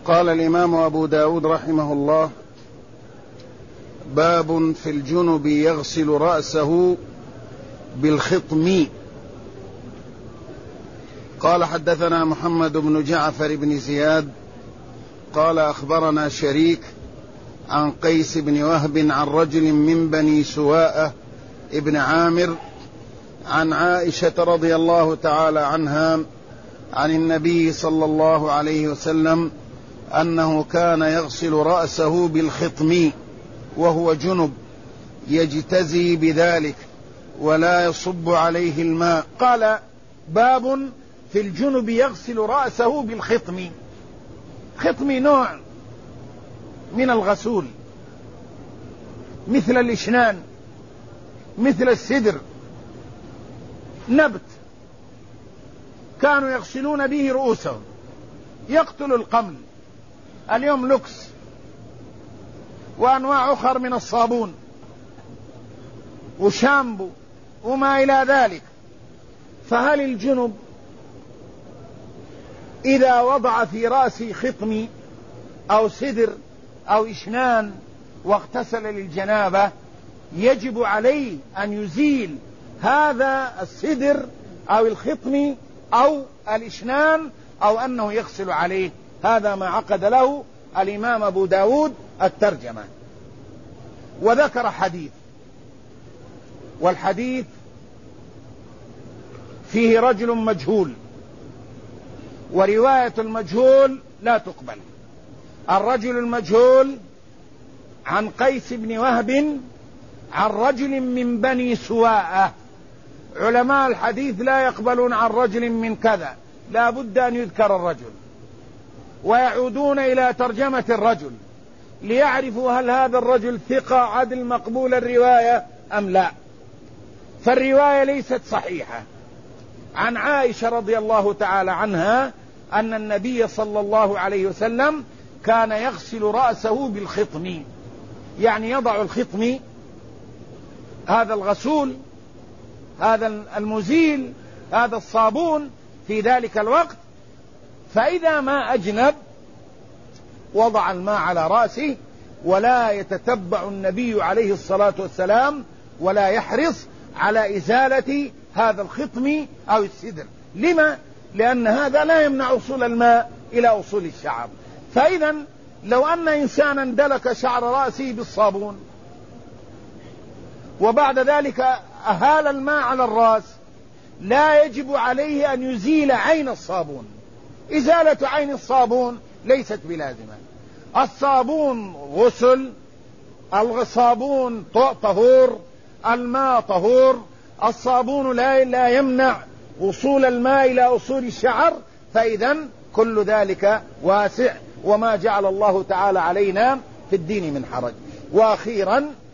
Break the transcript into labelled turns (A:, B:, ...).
A: قال الإمام أبو داود رحمه الله: باب في الجنب يغسل رأسه بالخطم. قال: حدثنا محمد بن جعفر بن زياد قال: أخبرنا شريك عن قيس بن وهب عن رجل من بني سواء ابن عامر عن عائشة رضي الله تعالى عنها عن النبي صلى الله عليه وسلم أنه كان يغسل رأسه بالخطم وهو جنب يجتزي بذلك ولا يصب عليه الماء.
B: قال: باب في الجنب يغسل رأسه بالخطم. خطم نوع من الغسول، مثل الإشنان، مثل السدر، نبت كانوا يغسلون به رؤوسهم، يقتل القمل. اليوم لوكس وأنواع أخر من الصابون وشامبو وما إلى ذلك. فهل الجنب إذا وضع في رأسه خطم أو سدر أو إشنان واغتسل للجنابة يجب عليه أن يزيل هذا السدر أو الخطم أو الإشنان أو أنه يغسل عليه؟ هذا ما عقد له الإمام أبو داود الترجمة، وذكر حديث، والحديث فيه رجل مجهول، ورواية المجهول لا تقبل. الرجل المجهول عن قيس بن وهب عن رجل من بني سواء. علماء الحديث لا يقبلون عن رجل من كذا، لا بد أن يذكر الرجل، ويعودون إلى ترجمة الرجل ليعرفوا هل هذا الرجل ثقة عدل مقبول الرواية أم لا. فالرواية ليست صحيحة. عن عائشة رضي الله تعالى عنها أن النبي صلى الله عليه وسلم كان يغسل رأسه بالخطم، يعني يضع الخطم، هذا الغسول، هذا المزيل، هذا الصابون في ذلك الوقت، فإذا ما أجنب وضع الماء على رأسه، ولا يتتبع النبي عليه الصلاة والسلام ولا يحرص على إزالة هذا الخطم أو السدر. لما؟ لأن هذا لا يمنع وصول الماء إلى وصول الشعر. فإذا لو أن إنسانا دلك شعر رأسه بالصابون وبعد ذلك أهال الماء على الرأس، لا يجب عليه أن يزيل عين الصابون. إزالة عين الصابون ليست بلازمة. الصابون غسل، الصابون طهور، الماء طهور، الصابون لا يمنع وصول الماء إلى أصول الشعر. فإذا كل ذلك واسع، وما جعل الله تعالى علينا في الدين من حرج. وأخيرا